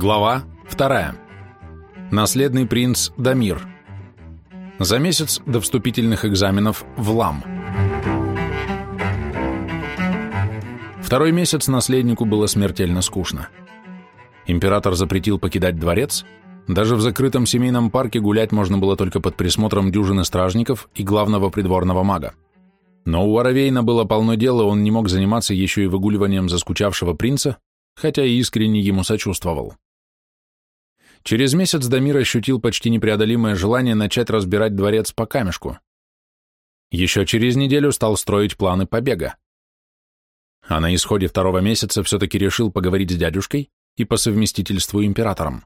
Глава 2. Наследный принц Дамир. За месяц до вступительных экзаменов в Лам. Второй месяц наследнику было смертельно скучно. Император запретил покидать дворец, даже в закрытом семейном парке гулять можно было только под присмотром дюжины стражников и главного придворного мага. Но у Аравейна было полно дела, он не мог заниматься еще и выгуливанием заскучавшего принца, хотя и искренне ему сочувствовал. Через месяц Дамир ощутил почти непреодолимое желание начать разбирать дворец по камешку. Еще через неделю стал строить планы побега. А на исходе второго месяца все-таки решил поговорить с дядюшкой и по совместительству императором.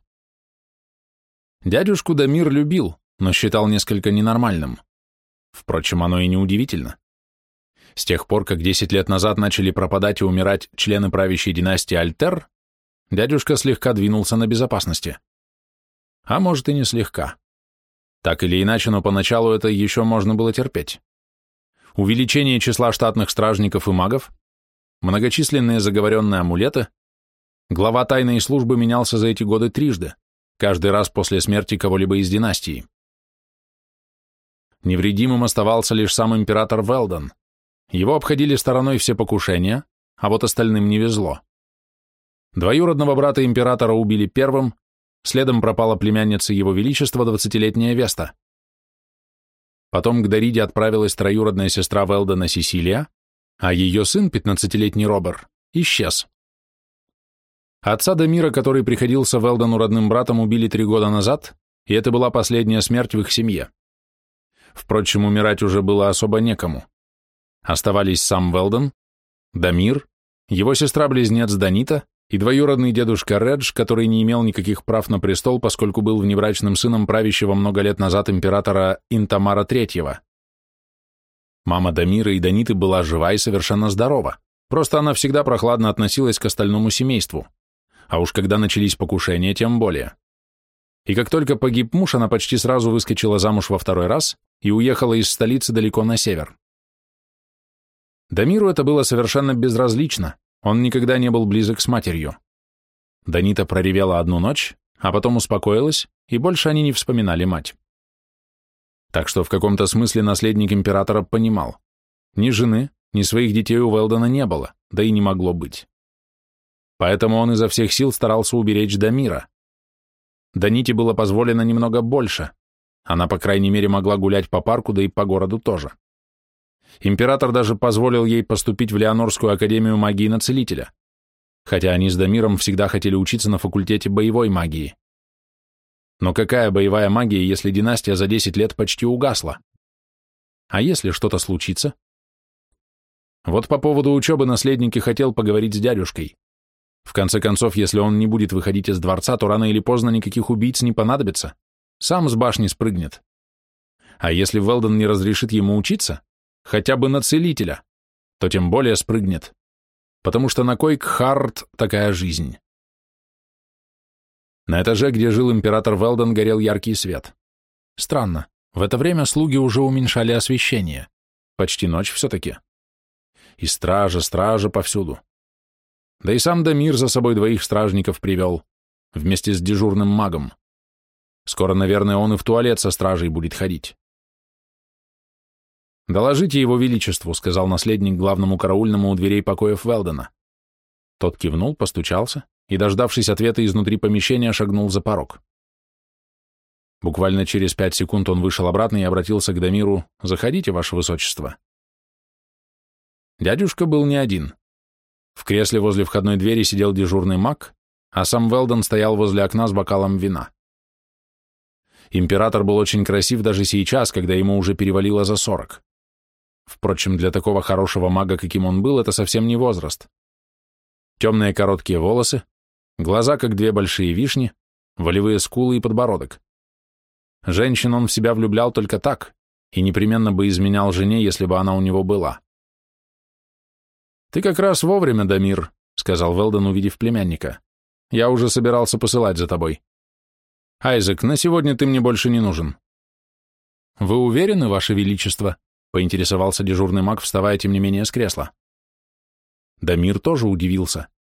Дядюшку Дамир любил, но считал несколько ненормальным. Впрочем, оно и не удивительно. С тех пор, как 10 лет назад начали пропадать и умирать члены правящей династии Альтер, дядюшка слегка двинулся на безопасности. А может и не слегка. Так или иначе, но поначалу это еще можно было терпеть. Увеличение числа штатных стражников и магов, многочисленные заговоренные амулеты, глава тайной службы менялся за эти годы трижды, каждый раз после смерти кого-либо из династии. Невредимым оставался лишь сам император Велден. Его обходили стороной все покушения, а вот остальным не везло. Двоюродного брата императора убили первым, следом пропала племянница его величества, 20-летняя Веста. Потом к Дариде отправилась троюродная сестра Велдена Сесилия, а ее сын, 15-летний Робер, исчез. Отца Дамира, который приходился Велдену родным братом, убили 3 года назад, и это была последняя смерть в их семье. Впрочем, умирать уже было особо некому. Оставались сам Велден, Дамир, его сестра-близнец Данита и двоюродный дедушка Редж, который не имел никаких прав на престол, поскольку был внебрачным сыном правящего много лет назад императора Интамара III. Мама Дамира и Даниты была жива и совершенно здорова, просто она всегда прохладно относилась к остальному семейству, а уж когда начались покушения, тем более. И как только погиб муж, она почти сразу выскочила замуж во второй раз и уехала из столицы далеко на север. Дамиру это было совершенно безразлично, он никогда не был близок с матерью. Данита проревела одну ночь, а потом успокоилась, и больше они не вспоминали мать. Так что в каком-то смысле наследник императора понимал, ни жены, ни своих детей у Велдена не было, да и не могло быть. Поэтому он изо всех сил старался уберечь Дамира. Даните было позволено немного больше, она, по крайней мере, могла гулять по парку, да и по городу тоже. Император даже позволил ей поступить в Леонорскую академию магии на целителя, хотя они с Дамиром всегда хотели учиться на факультете боевой магии. Но какая боевая магия, если династия за 10 лет почти угасла? А если что-то случится? Вот по поводу учебы наследник и хотел поговорить с дядюшкой. В конце концов, если он не будет выходить из дворца, то рано или поздно никаких убийц не понадобится. Сам с башни спрыгнет. А если Велден не разрешит ему учиться, хотя бы на целителя, то тем более спрыгнет, потому что на кой Кхарт такая жизнь? На этаже, где жил император Велден, горел яркий свет. Странно, в это время слуги уже уменьшали освещение. Почти ночь все-таки. И стража повсюду. Да и сам Дамир за собой 2 стражников привел, вместе с дежурным магом. Скоро, наверное, он и в туалет со стражей будет ходить. «Доложите его величеству», — сказал наследник главному караульному у дверей покоев Велдена. Тот кивнул, постучался и, дождавшись ответа изнутри помещения, шагнул за порог. Буквально через 5 секунд он вышел обратно и обратился к Дамиру: «Заходите, ваше высочество». Дядюшка был не один. В кресле возле входной двери сидел дежурный маг, а сам Велден стоял возле окна с бокалом вина. Император был очень красив даже сейчас, когда ему уже перевалило за 40. Впрочем, для такого хорошего мага, каким он был, это совсем не возраст. Темные короткие волосы, глаза, как 2 большие вишни, волевые скулы и подбородок. Женщин он в себя влюблял только так, и непременно бы изменял жене, если бы она у него была. «Ты как раз вовремя, Дамир», — сказал Велден, увидев племянника. «Я уже собирался посылать за тобой. Айзек, на сегодня ты мне больше не нужен». «Вы уверены, ваше величество?» — поинтересовался дежурный маг, вставая, тем не менее, с кресла. Дамир тоже удивился.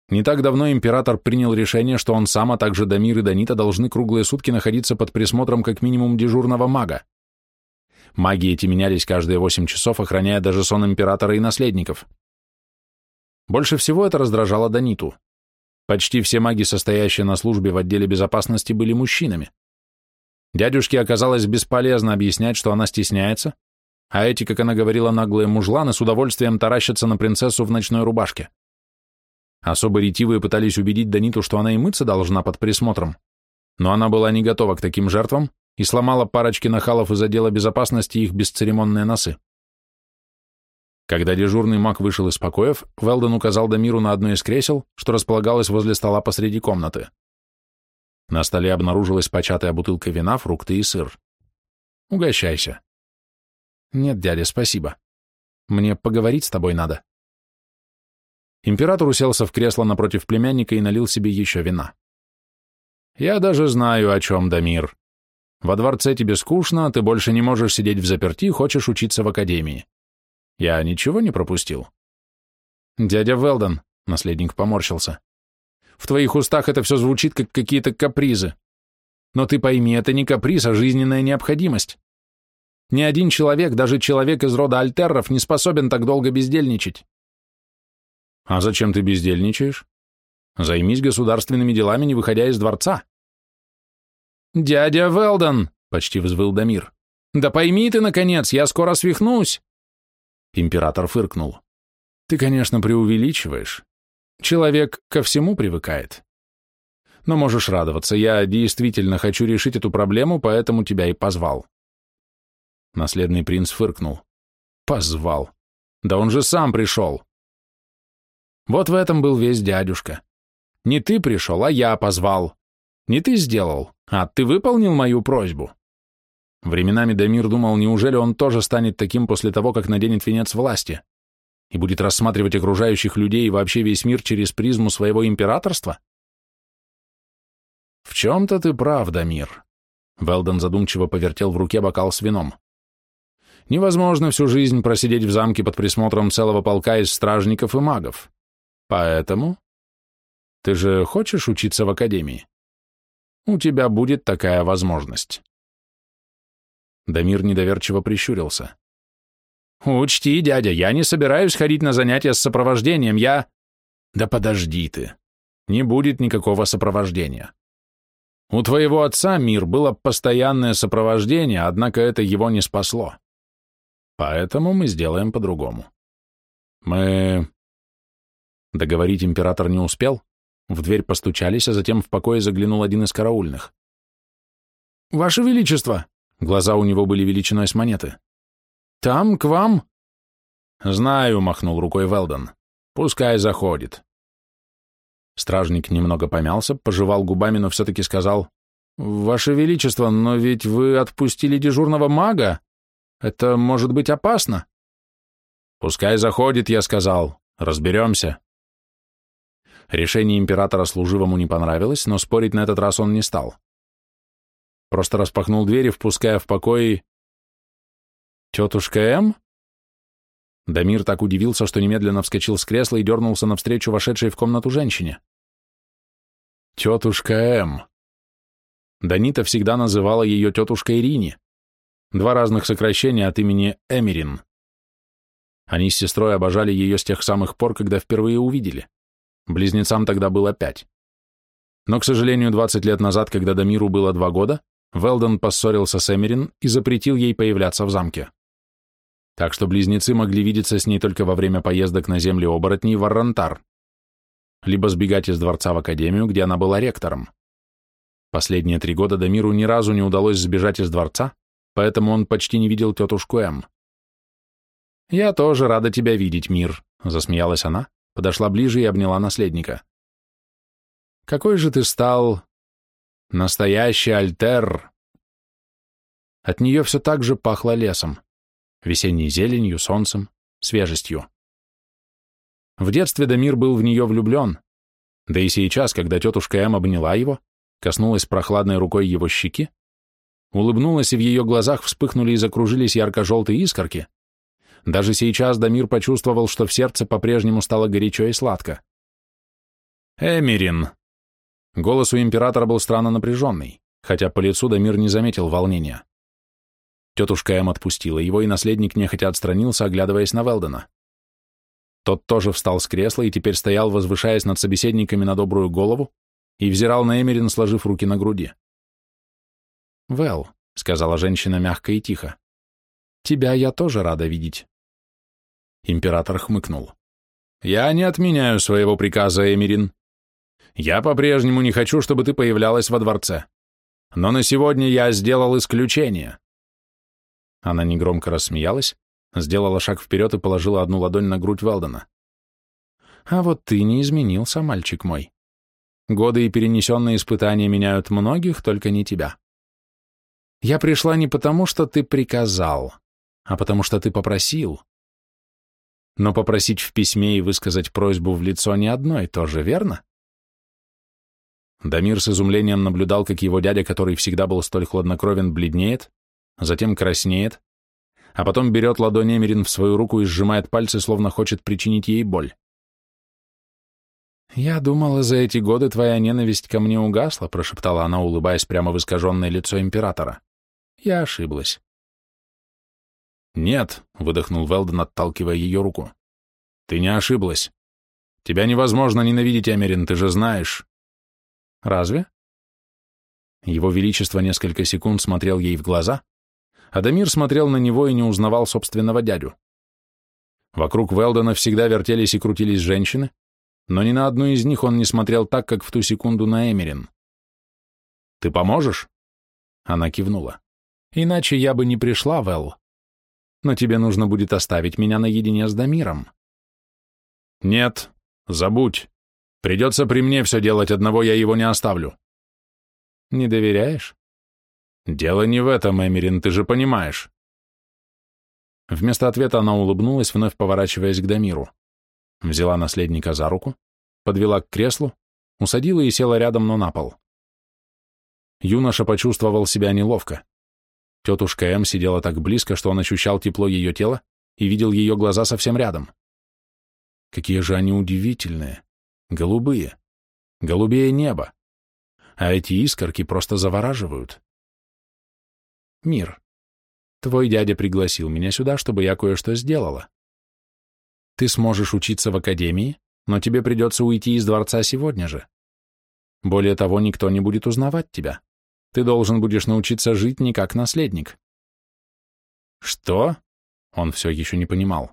Не так давно император принял решение, что он сам, а также Дамир и Данита должны круглые сутки находиться под присмотром как минимум дежурного мага. Маги эти менялись каждые 8 часов, охраняя даже сон императора и наследников. Больше всего это раздражало Даниту. Почти все маги, состоящие на службе в отделе безопасности, были мужчинами. Дядюшке оказалось бесполезно объяснять, что она стесняется, а эти, как она говорила, наглые мужланы с удовольствием таращатся на принцессу в ночной рубашке. Особо ретивые пытались убедить Даниту, что она и мыться должна под присмотром, но она была не готова к таким жертвам и сломала парочке нахалов из отдела безопасности их бесцеремонные носы. Когда дежурный маг вышел из покоев, Велден указал Дамиру на одно из кресел, что располагалось возле стола посреди комнаты. На столе обнаружилась початая бутылка вина, фрукты и сыр. «Угощайся». «Нет, дядя, спасибо. Мне поговорить с тобой надо». Император уселся в кресло напротив племянника и налил себе еще вина. «Я даже знаю, о чем, Дамир. Во дворце тебе скучно, ты больше не можешь сидеть взаперти, хочешь учиться в академии. Я ничего не пропустил?» «Дядя Велден», — наследник поморщился, — «в твоих устах это все звучит, как какие-то капризы. Но ты пойми, это не каприз, а жизненная необходимость. Ни один человек, даже человек из рода Альтерров, не способен так долго бездельничать». «А зачем ты бездельничаешь? Займись государственными делами, не выходя из дворца». «Дядя Велден!» — почти взвыл Дамир. «Да пойми ты, наконец, я скоро свихнусь!» Император фыркнул. «Ты, конечно, преувеличиваешь. Человек ко всему привыкает. Но можешь радоваться, я действительно хочу решить эту проблему, поэтому тебя и позвал». Наследный принц фыркнул. «Позвал? Да он же сам пришел!» Вот в этом был весь дядюшка. Не ты пришел, а я позвал. Не ты сделал, а ты выполнил мою просьбу. Временами Дамир думал, неужели он тоже станет таким после того, как наденет венец власти, и будет рассматривать окружающих людей и вообще весь мир через призму своего императорства? В чем-то ты прав, Дамир. Велден задумчиво повертел в руке бокал с вином. Невозможно всю жизнь просидеть в замке под присмотром целого полка из стражников и магов. Поэтому... Ты же хочешь учиться в академии? У тебя будет такая возможность. Дамир недоверчиво прищурился. Учти, дядя, я не собираюсь ходить на занятия с сопровождением, я... Да подожди ты. Не будет никакого сопровождения. У твоего отца, Мир, было постоянное сопровождение, однако это его не спасло. Поэтому мы сделаем по-другому. Договорить император не успел. В дверь постучались, а затем в покое заглянул один из караульных. «Ваше Величество!» Глаза у него были величиной с монеты. «Там, к вам?» «Знаю», — махнул рукой Велден. «Пускай заходит». Стражник немного помялся, пожевал губами, но все-таки сказал: «Ваше Величество, но ведь вы отпустили дежурного мага. Это может быть опасно». «Пускай заходит», — я сказал. «Разберемся». Решение императора служивому не понравилось, но спорить на этот раз он не стал. Просто распахнул двери, впуская в покой... «Тетушка М?» Дамир так удивился, что немедленно вскочил с кресла и дернулся навстречу вошедшей в комнату женщине. «Тетушка М». Данита всегда называла ее тетушкой Рини. Два разных сокращения от имени Эмерин. Они с сестрой обожали ее с тех самых пор, когда впервые увидели. Близнецам тогда было 5. Но, к сожалению, 20 лет назад, когда Дамиру было 2 года, Велден поссорился с Эмерин и запретил ей появляться в замке. Так что близнецы могли видеться с ней только во время поездок на земли оборотней в Аррантар, либо сбегать из дворца в академию, где она была ректором. Последние 3 года Дамиру ни разу не удалось сбежать из дворца, поэтому он почти не видел тетушку М. «Я тоже рада тебя видеть, Мир», — засмеялась она, подошла ближе и обняла наследника. «Какой же ты стал настоящий Альтер!» От нее все так же пахло лесом, весенней зеленью, солнцем, свежестью. В детстве Дамир был в нее влюблен, да и сейчас, когда тетушка М обняла его, коснулась прохладной рукой его щеки, улыбнулась, и в ее глазах вспыхнули и закружились ярко-желтые искорки. Даже сейчас Дамир почувствовал, что в сердце по-прежнему стало горячо и сладко. Эмирин. Голос у императора был странно напряженный, хотя по лицу Дамир не заметил волнения. Тетушка Эм отпустила его, и наследник нехотя отстранился, оглядываясь на Велдена. Тот тоже встал с кресла и теперь стоял, возвышаясь над собеседниками на добрую голову, и взирал на Эмирин, сложив руки на груди. «Вэл», — сказала женщина мягко и тихо, — «тебя я тоже рада видеть». Император хмыкнул. «Я не отменяю своего приказа, Эмирин. Я по-прежнему не хочу, чтобы ты появлялась во дворце. Но на сегодня я сделал исключение». Она негромко рассмеялась, сделала шаг вперед и положила одну ладонь на грудь Велдена. «А вот ты не изменился, мальчик мой. Годы и перенесенные испытания меняют многих, только не тебя. Я пришла не потому, что ты приказал, а потому что ты попросил. Но попросить в письме и высказать просьбу в лицо не одно и то же, верно?» Дамир с изумлением наблюдал, как его дядя, который всегда был столь хладнокровен, бледнеет, затем краснеет, а потом берет ладонь Эмирин в свою руку и сжимает пальцы, словно хочет причинить ей боль. «Я думала, за эти годы твоя ненависть ко мне угасла», прошептала она, улыбаясь прямо в искаженное лицо императора. «Я ошиблась». «Нет», — выдохнул Велден, отталкивая ее руку. «Ты не ошиблась. Тебя невозможно ненавидеть, Эмирин, ты же знаешь». «Разве?» Его Величество несколько секунд смотрел ей в глаза, а Дамир смотрел на него и не узнавал собственного дядю. Вокруг Велдена всегда вертелись и крутились женщины, но ни на одну из них он не смотрел так, как в ту секунду на Эмирин. «Ты поможешь?» Она кивнула. «Иначе я бы не пришла, Вэл. Но тебе нужно будет оставить меня наедине с Дамиром». «Нет, забудь. Придется при мне все делать, одного я его не оставлю». «Не доверяешь?» «Дело не в этом, Эмирин, ты же понимаешь». Вместо ответа она улыбнулась, вновь поворачиваясь к Дамиру. Взяла наследника за руку, подвела к креслу, усадила и села рядом, но на пол. Юноша почувствовал себя неловко. Тетушка Эм сидела так близко, что он ощущал тепло ее тела и видел ее глаза совсем рядом. Какие же они удивительные, голубые, голубее неба. А эти искорки просто завораживают. «Мир, твой дядя пригласил меня сюда, чтобы я кое-что сделала. Ты сможешь учиться в академии, но тебе придется уйти из дворца сегодня же. Более того, никто не будет узнавать тебя. Ты должен будешь научиться жить не как наследник». «Что?» Он все еще не понимал.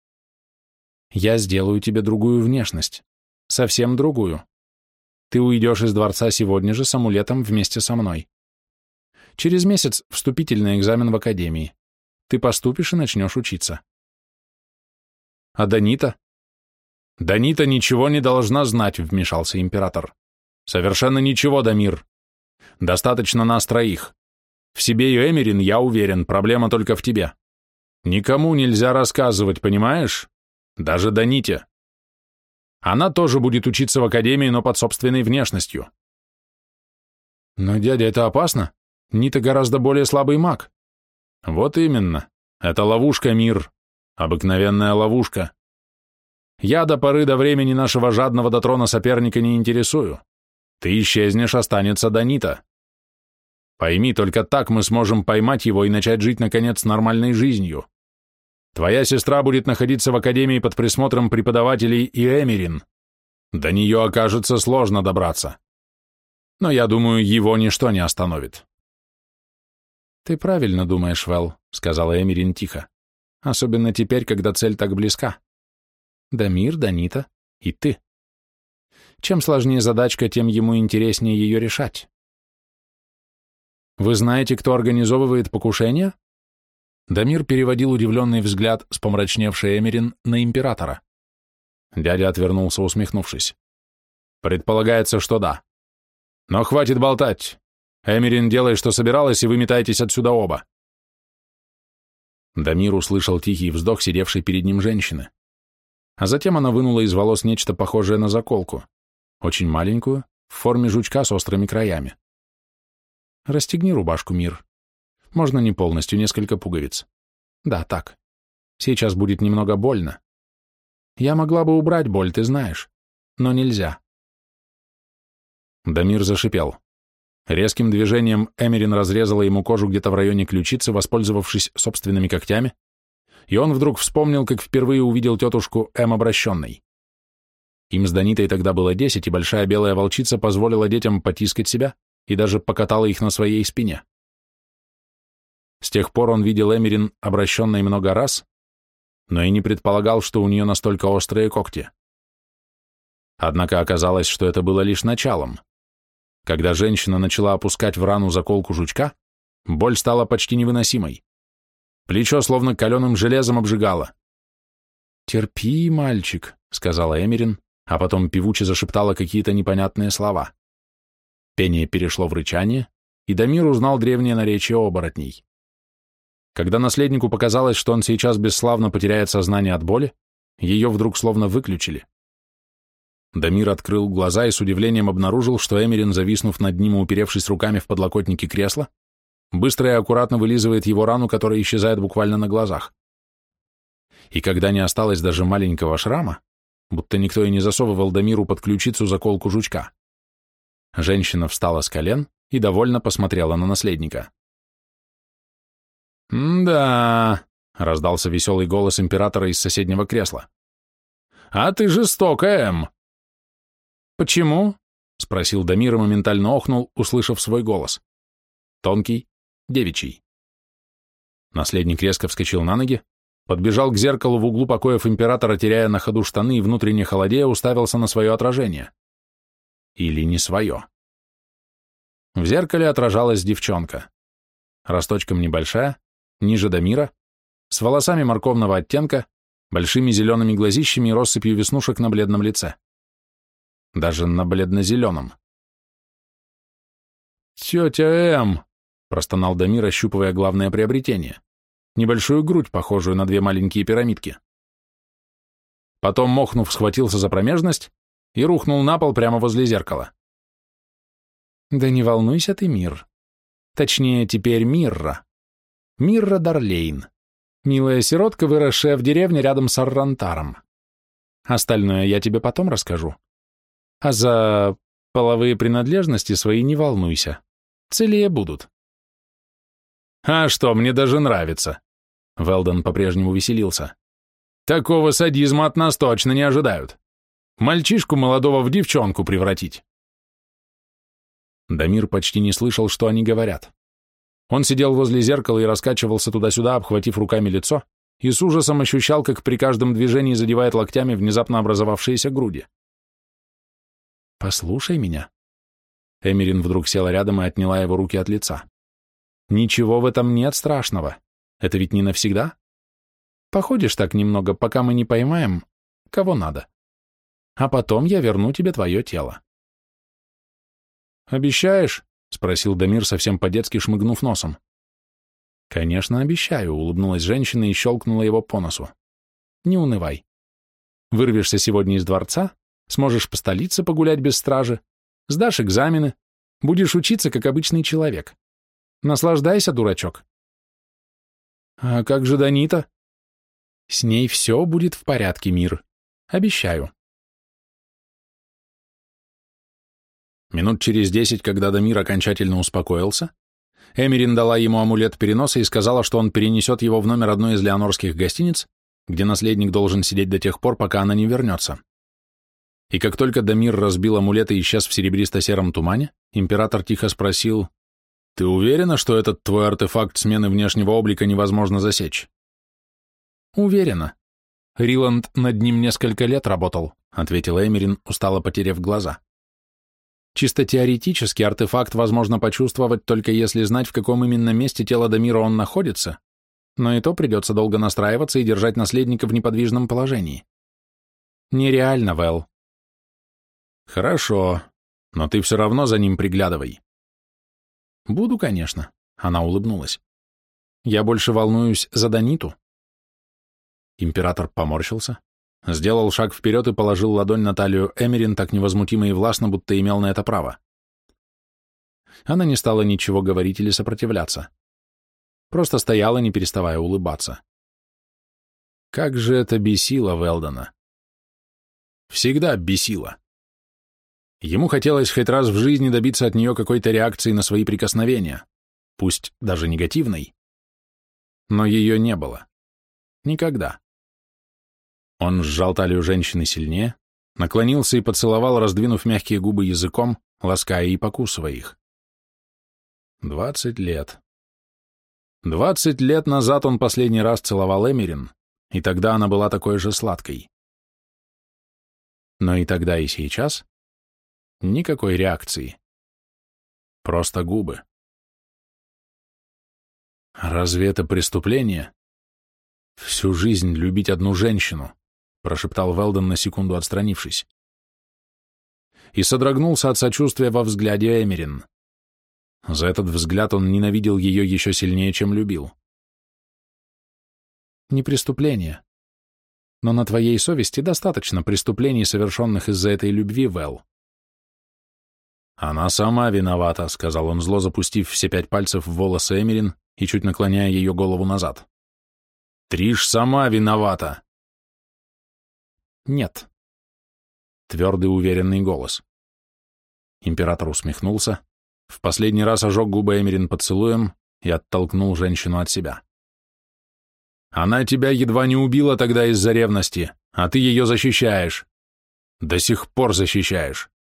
«Я сделаю тебе другую внешность. Совсем другую. Ты уйдешь из дворца сегодня же с амулетом вместе со мной. Через месяц вступительный экзамен в академии. Ты поступишь и начнешь учиться». «А Данита?» «Данита ничего не должна знать», — вмешался император. «Совершенно ничего, Дамир. Достаточно нас троих. В себе и Эмирин, я уверен, проблема только в тебе. Никому нельзя рассказывать, понимаешь? Даже Даните. Она тоже будет учиться в академии, но под собственной внешностью». «Но, дядя, это опасно. Нита гораздо более слабый маг». «Вот именно. Это ловушка, Мир. Обыкновенная ловушка. Я до поры до времени нашего жадного до трона соперника не интересую. Ты исчезнешь, останется Данита. Пойми, только так мы сможем поймать его и начать жить, наконец, нормальной жизнью. Твоя сестра будет находиться в академии под присмотром преподавателей и Эмирин. До нее окажется сложно добраться. Но я думаю, его ничто не остановит». «Ты правильно думаешь, Вэл», — сказала Эмирин тихо. «Особенно теперь, когда цель так близка. Дамир, Данита и ты. Чем сложнее задачка, тем ему интереснее ее решать». «Вы знаете, кто организовывает покушение?» Дамир переводил удивленный взгляд с помрачневшей Эмирин на императора. Дядя отвернулся, усмехнувшись. «Предполагается, что да. Но хватит болтать. Эмирин, делай, что собиралась, и вы метайтесь отсюда оба». Дамир услышал тихий вздох сидевшей перед ним женщины. А затем она вынула из волос нечто похожее на заколку, очень маленькую, в форме жучка с острыми краями. «Расстегни рубашку, Мир. Можно не полностью, несколько пуговиц. Да, так. Сейчас будет немного больно. Я могла бы убрать боль, ты знаешь, но нельзя. Дамир зашипел. Резким движением Эмерин разрезала ему кожу где-то в районе ключицы, воспользовавшись собственными когтями, и он вдруг вспомнил, как впервые увидел тетушку М обращенной. Им с Данитой тогда было 10, и большая белая волчица позволила детям потискать себя и даже покатала их на своей спине. С тех пор он видел Эмерин обращенной много раз, но и не предполагал, что у нее настолько острые когти. Однако оказалось, что это было лишь началом. Когда женщина начала опускать в рану заколку жучка, боль стала почти невыносимой. Плечо словно каленым железом обжигало. «Терпи, мальчик», — сказала Эмерин, а потом певуче зашептала какие-то непонятные слова. Пение перешло в рычание, и Дамир узнал древнее наречие оборотней. Когда наследнику показалось, что он сейчас бесславно потеряет сознание от боли, ее вдруг словно выключили. Дамир открыл глаза и с удивлением обнаружил, что Эмерин, зависнув над ним и уперевшись руками в подлокотники кресла, быстро и аккуратно вылизывает его рану, которая исчезает буквально на глазах. И когда не осталось даже маленького шрама, будто никто и не засовывал Дамиру под ключицу заколку жучка, женщина встала с колен и довольно посмотрела на наследника. «Да», — раздался веселый голос императора из соседнего кресла. «А ты жестокая, Эм». «Почему?» — спросил Дамир и моментально охнул, услышав свой голос. Тонкий, девичий. Наследник резко вскочил на ноги, подбежал к зеркалу в углу покоев императора, теряя на ходу штаны и внутренне холодея, уставился на свое отражение. Или не свое. В зеркале отражалась девчонка. Росточком небольшая, ниже Дамира, с волосами морковного оттенка, большими зелеными глазищами и россыпью веснушек на бледном лице. Даже на бледно-зеленом. «Тетя М!» — простонал Дамир, ощупывая главное приобретение. Небольшую грудь, похожую на две маленькие пирамидки. Потом, мохнув, схватился за промежность и рухнул на пол прямо возле зеркала. «Да не волнуйся ты, Мир. Точнее, теперь Мирра. Мирра Дарлейн. Милая сиротка, выросшая в деревне рядом с Аррантаром. Остальное я тебе потом расскажу. А за половые принадлежности свои не волнуйся. Целее будут». «А что, мне даже нравится». Велден по-прежнему веселился. «Такого садизма от нас точно не ожидают. Мальчишку молодого в девчонку превратить». Дамир почти не слышал, что они говорят. Он сидел возле зеркала и раскачивался туда-сюда, обхватив руками лицо, и с ужасом ощущал, как при каждом движении задевает локтями внезапно образовавшиеся груди. «Послушай меня». Эмерин вдруг села рядом и отняла его руки от лица. «Ничего в этом нет страшного. Это ведь не навсегда. Походишь так немного, пока мы не поймаем, кого надо. А потом я верну тебе твое тело». «Обещаешь?» — спросил Дамир, совсем по-детски шмыгнув носом. «Конечно, обещаю», — улыбнулась женщина и щелкнула его по носу. «Не унывай. Вырвешься сегодня из дворца, сможешь по столице погулять без стражи, сдашь экзамены, будешь учиться, как обычный человек. Наслаждайся, дурачок». «А как же Данита?» «С ней все будет в порядке, Мир. Обещаю». Минут через 10, когда Дамир окончательно успокоился, Эмерин дала ему амулет переноса и сказала, что он перенесет его в номер одной из леонорских гостиниц, где наследник должен сидеть до тех пор, пока она не вернется. И как только Дамир разбил амулет и исчез в серебристо-сером тумане, император тихо спросил: «Ты уверена, что этот твой артефакт смены внешнего облика невозможно засечь?» «Уверена. Риланд над ним несколько лет работал», — ответил Эмерин, устало потеряв глаза. «Чисто теоретически артефакт возможно почувствовать только если знать, в каком именно месте тела Дамира он находится, но и то придется долго настраиваться и держать наследника в неподвижном положении. Нереально, Вэл». «Хорошо, но ты все равно за ним приглядывай». «Буду, конечно», — она улыбнулась. «Я больше волнуюсь за Даниту». Император поморщился, сделал шаг вперед и положил ладонь на талию Эмерин так невозмутимо и властно, будто имел на это право. Она не стала ничего говорить или сопротивляться. Просто стояла, не переставая улыбаться. Как же это бесило Велдена. Всегда бесило. Ему хотелось хоть раз в жизни добиться от нее какой-то реакции на свои прикосновения, пусть даже негативной. Но ее не было. Никогда. Он сжал талию женщины сильнее, наклонился и поцеловал, раздвинув мягкие губы языком, лаская и покусывая их. 20 лет. 20 лет назад он последний раз целовал Эмерин, и тогда она была такой же сладкой. Но и тогда, и сейчас никакой реакции. Просто губы. «Разве это преступление? Всю жизнь любить одну женщину», прошептал Велден, на секунду отстранившись. И содрогнулся от сочувствия во взгляде Эмерин. За этот взгляд он ненавидел ее еще сильнее, чем любил. «Не преступление. Но на твоей совести достаточно преступлений, совершенных из-за этой любви, Вэл». «Она сама виновата», — сказал он зло, запустив все 5 пальцев в волосы Эмерин и чуть наклоняя ее голову назад. «Триш сама виновата!» «Нет». Твердый, уверенный голос. Император усмехнулся, в последний раз ожег губы Эмерин поцелуем и оттолкнул женщину от себя. «Она тебя едва не убила тогда из-за ревности, а ты ее защищаешь. До сих пор защищаешь».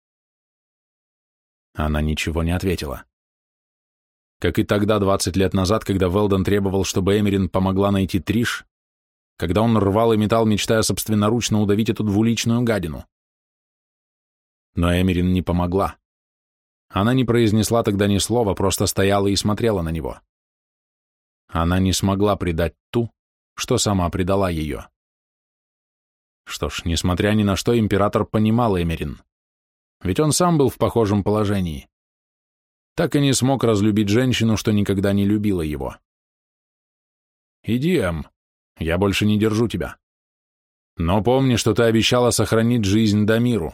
Она ничего не ответила. Как и тогда, 20 лет назад, когда Велден требовал, чтобы Эмерин помогла найти Триш, когда он рвал и метал, мечтая собственноручно удавить эту двуличную гадину. Но Эмерин не помогла. Она не произнесла тогда ни слова, просто стояла и смотрела на него. Она не смогла предать ту, что сама предала ее. Что ж, несмотря ни на что, император понимал Эмерин. Ведь он сам был в похожем положении. Так и не смог разлюбить женщину, что никогда не любила его. «Иди, Эм, я больше не держу тебя. Но помни, что ты обещала сохранить жизнь Дамиру».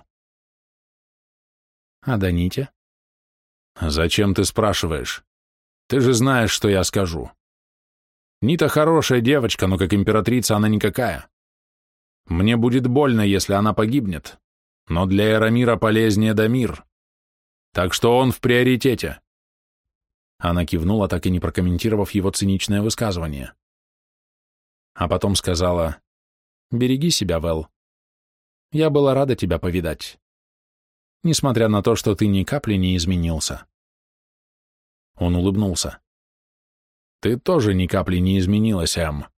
«А Даните?» «Зачем ты спрашиваешь? Ты же знаешь, что я скажу. Нита хорошая девочка, но как императрица она никакая. Мне будет больно, если она погибнет, но для Эрамира полезнее Дамир. Так что он в приоритете». Она кивнула, так и не прокомментировав его циничное высказывание. А потом сказала: «Береги себя, Вэл. Я была рада тебя повидать, несмотря на то, что ты ни капли не изменился». Он улыбнулся. «Ты тоже ни капли не изменилась, Эм.